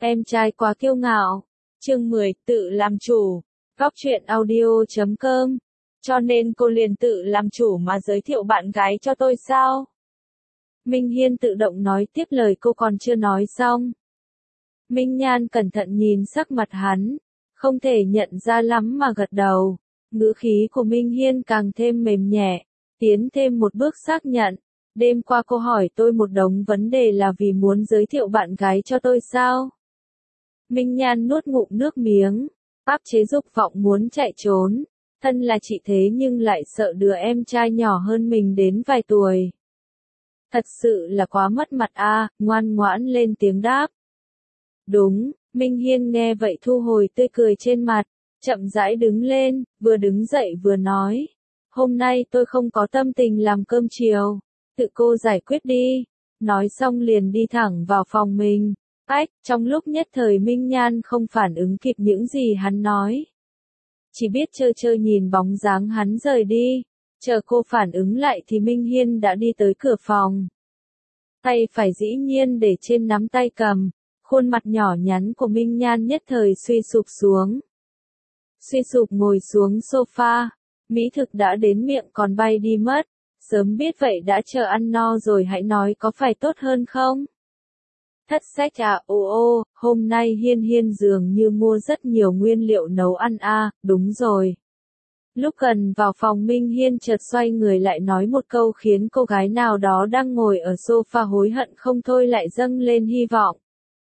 Em trai quá kiêu ngạo. Chương 10, tự làm chủ. Góc truyện audio.com. Cho nên cô liền tự làm chủ mà giới thiệu bạn gái cho tôi sao? Minh Hiên tự động nói tiếp, lời cô còn chưa nói xong. Minh Nhan cẩn thận nhìn sắc mặt hắn, không thể nhận ra lắm mà gật đầu. Ngữ khí của Minh Hiên càng thêm mềm nhẹ, tiến thêm một bước xác nhận. Đêm qua cô hỏi tôi một đống vấn đề là vì muốn giới thiệu bạn gái cho tôi sao? Minh Nhan nuốt ngụm nước miếng, áp chế dục vọng muốn chạy trốn. Thân là chị thế nhưng lại sợ đứa em trai nhỏ hơn mình đến vài tuổi. Thật sự là quá mất mặt a, ngoan ngoãn lên tiếng đáp. Đúng, Minh Hiên nghe vậy thu hồi tươi cười trên mặt, chậm rãi đứng lên, vừa đứng dậy vừa nói. Hôm nay tôi không có tâm tình làm cơm chiều, tự cô giải quyết đi. Nói xong liền đi thẳng vào phòng mình. Trong lúc nhất thời Minh Nhan không phản ứng kịp những gì hắn nói. Chỉ biết trơ trơ nhìn bóng dáng hắn rời đi. Chờ cô phản ứng lại thì Minh Hiên đã đi tới cửa phòng. Tay phải dĩ nhiên để trên nắm tay cầm. Khuôn mặt nhỏ nhắn của Minh Nhan nhất thời suy sụp xuống. Suy sụp ngồi xuống sofa. Mỹ thực đã đến miệng còn bay đi mất. Sớm biết vậy đã chờ ăn no rồi hãy nói có phải tốt hơn không? Thất sách hôm nay Hiên dường như mua rất nhiều nguyên liệu nấu ăn đúng rồi. Lúc gần vào phòng Minh Hiên chợt xoay người lại nói một câu khiến cô gái nào đó đang ngồi ở sofa hối hận không thôi lại dâng lên hy vọng.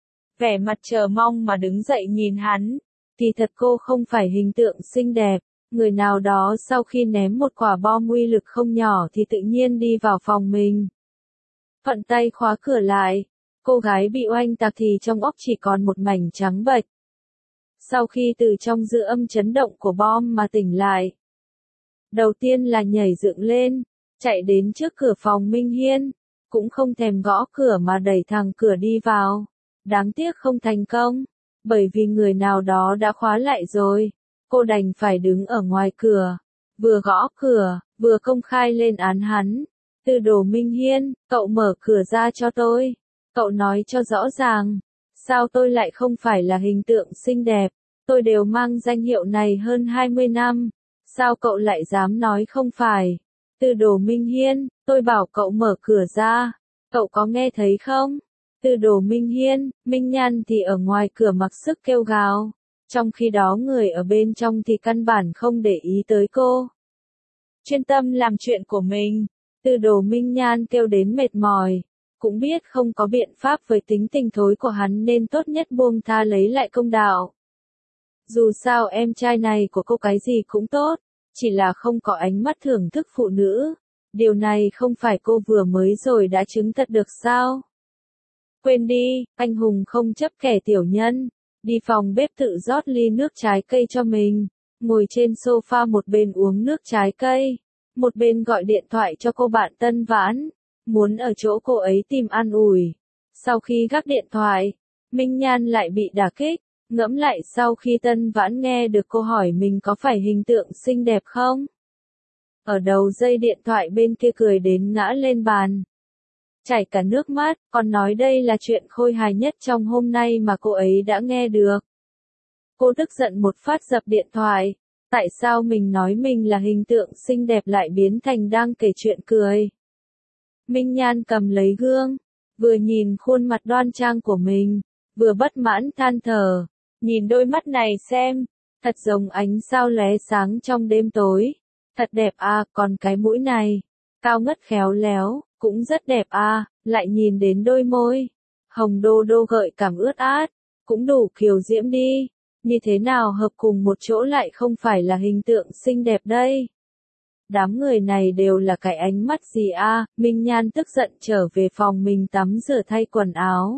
Vẻ mặt chờ mong mà đứng dậy nhìn hắn, thì thật cô không phải hình tượng xinh đẹp. Người nào đó sau khi ném một quả bom uy lực không nhỏ thì tự nhiên đi vào phòng mình. Thuận tay khóa cửa lại. Cô gái bị oanh tạc thì trong óc chỉ còn một mảnh trắng bệch. Sau khi từ trong dư âm chấn động của bom mà tỉnh lại. Đầu tiên là nhảy dựng lên, chạy đến trước cửa phòng Minh Hiên. Cũng không thèm gõ cửa mà đẩy thẳng cửa đi vào. Đáng tiếc không thành công. Bởi vì người nào đó đã khóa lại rồi. Cô đành phải đứng ở ngoài cửa. Vừa gõ cửa, vừa công khai lên án hắn. Từ Đồ Minh Hiên, cậu mở cửa ra cho tôi. Cậu nói cho rõ ràng, sao tôi lại không phải là hình tượng xinh đẹp, tôi đều mang danh hiệu này hơn 20 năm, sao cậu lại dám nói không phải? Từ Đồ Minh Hiên, tôi bảo cậu mở cửa ra, cậu có nghe thấy không? Từ Đồ Minh Hiên, Minh Nhan thì ở ngoài cửa mặc sức kêu gào, trong khi đó người ở bên trong thì căn bản không để ý tới cô. Chuyên tâm làm chuyện của mình, Từ Đồ Minh Nhan kêu đến mệt mỏi. Cũng biết không có biện pháp với tính tình thối của hắn nên tốt nhất buông tha lấy lại công đạo. Dù sao em trai này của cô cái gì cũng tốt, chỉ là không có ánh mắt thưởng thức phụ nữ. Điều này không phải cô vừa mới rồi đã chứng thật được sao? Quên đi, anh hùng không chấp kẻ tiểu nhân. Đi phòng bếp tự rót ly nước trái cây cho mình. Ngồi trên sofa một bên uống nước trái cây. Một bên gọi điện thoại cho cô bạn Tân Vãn. Muốn ở chỗ cô ấy tìm an ủi. Sau khi gác điện thoại, Minh Nhan lại bị đả kích. Ngẫm lại sau khi Tân Vãn nghe được cô hỏi mình có phải hình tượng xinh đẹp không? Ở đầu dây điện thoại bên kia cười đến ngã lên bàn. Chảy cả nước mắt, còn nói đây là chuyện khôi hài nhất trong hôm nay mà cô ấy đã nghe được. Cô tức giận một phát dập điện thoại. Tại sao mình nói mình là hình tượng xinh đẹp lại biến thành đang kể chuyện cười? Minh Nhan cầm lấy gương, vừa nhìn khuôn mặt đoan trang của mình, vừa bất mãn than thở, nhìn đôi mắt này xem, thật giống ánh sao lóe sáng trong đêm tối, thật đẹp còn cái mũi này, cao ngất khéo léo, cũng rất đẹp lại nhìn đến đôi môi, hồng đô đô gợi cảm ướt át, cũng đủ kiều diễm đi, như thế nào hợp cùng một chỗ lại không phải là hình tượng xinh đẹp đây? Đám người này đều là cái ánh mắt gì Minh Nhan tức giận trở về phòng mình tắm rửa thay quần áo.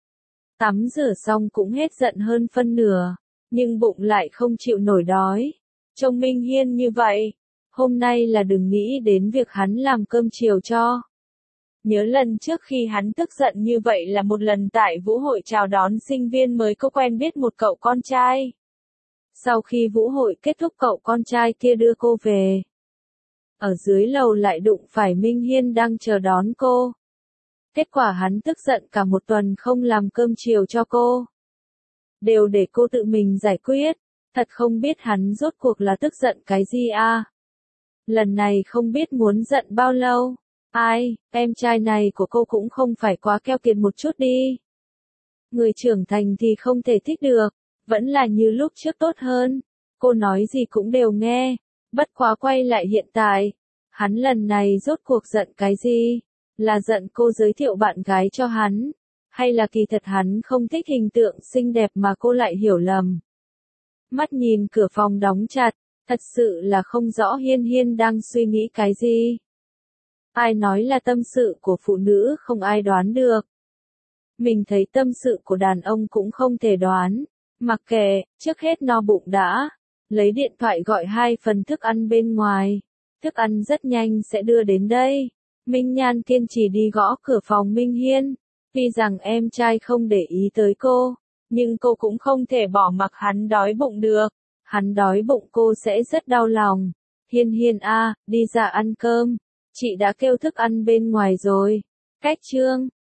Tắm rửa xong cũng hết giận hơn phân nửa, nhưng bụng lại không chịu nổi đói. Trông Minh Hiên như vậy, hôm nay là đừng nghĩ đến việc hắn làm cơm chiều cho. Nhớ lần trước khi hắn tức giận như vậy là một lần tại vũ hội chào đón sinh viên mới có quen biết một cậu con trai. Sau khi vũ hội kết thúc cậu con trai kia đưa cô về. Ở dưới lầu lại đụng phải Minh Hiên đang chờ đón cô. Kết quả hắn tức giận cả một tuần không làm cơm chiều cho cô. đều để cô tự mình giải quyết. Thật không biết hắn rốt cuộc là tức giận cái gì à? Lần này không biết muốn giận bao lâu. Ai, em trai này của cô cũng không phải quá keo kiệt một chút đi. Người trưởng thành thì không thể thích được, vẫn là như lúc trước tốt hơn. Cô nói gì cũng đều nghe, bất quá quay lại hiện tại. Hắn lần này rốt cuộc giận cái gì? Là giận cô giới thiệu bạn gái cho hắn? Hay là kỳ thật hắn không thích hình tượng xinh đẹp mà cô lại hiểu lầm? Mắt nhìn cửa phòng đóng chặt, thật sự là không rõ Hiên Hiên đang suy nghĩ cái gì. Ai nói là tâm sự của phụ nữ không ai đoán được. Mình thấy tâm sự của đàn ông cũng không thể đoán. Mặc kệ, trước hết no bụng đã. Lấy điện thoại gọi 2 phần thức ăn bên ngoài. Thức ăn rất nhanh sẽ đưa đến đây. Minh Nhan kiên trì đi gõ cửa phòng Minh Hiên. Tuy rằng em trai không để ý tới cô, nhưng cô cũng không thể bỏ mặc hắn đói bụng được. Hắn đói bụng cô sẽ rất đau lòng. Hiên Hiên à, đi ra ăn cơm. Chị đã kêu thức ăn bên ngoài rồi. Cách chương